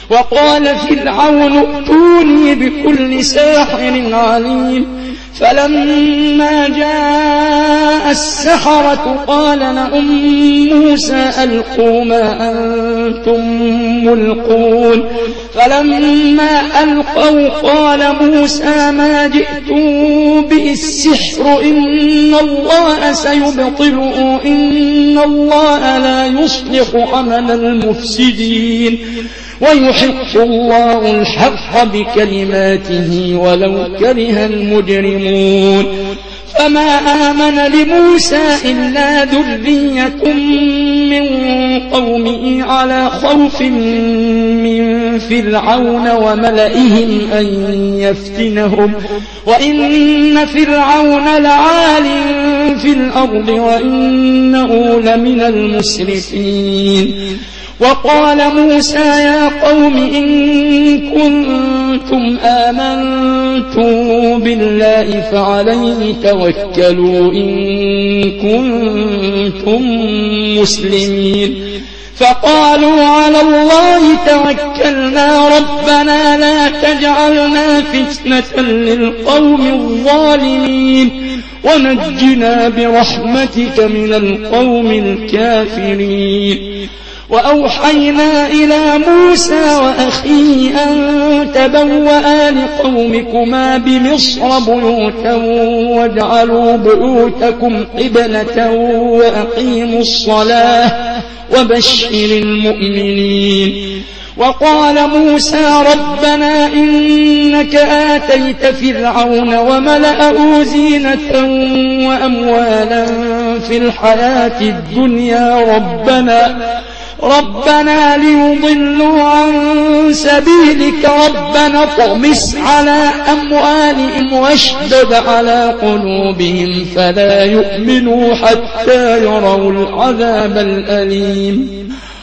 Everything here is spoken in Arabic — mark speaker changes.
Speaker 1: وقال فرعون ائتوني بكل ساحر عليم فلما جاء السحرة قال لهم موسى ألقوا ما أنتم ملقون فلما ألقوا قال موسى ما جئتم به السحر إن الله سيبطله إن الله لا يصلح عمل المفسدين ويحق الله الحق بكلماته ولو كره المجرمون فما آمن لموسى إلا ذرية من قومه على خوف من فرعون وملئهم أن يفتنهم وإن فرعون لعال في الأرض وإنه لمن المسرفين وقال موسى يا قوم إن كنتم آمنتم بالله فعليه توكلوا إن كنتم مسلمين فقالوا على الله توكلنا ربنا لا تجعلنا فتنة للقوم الظالمين ونجنا برحمتك من القوم الكافرين وأوحينا إلى موسى وأخيه أن تبوأ لقومكما بمصر بيوتا واجعلوا بيوتكم قبلة وأقيموا الصلاة وبشر المؤمنين وقال موسى ربنا إنك آتيت فرعون وملأه زينة وأموالا في الحياة الدنيا ربنا ليضلوا عن سبيلك ربنا اطمس على أموالهم واشدد على قلوبهم فلا يؤمنوا حتى يروا العذاب الأليم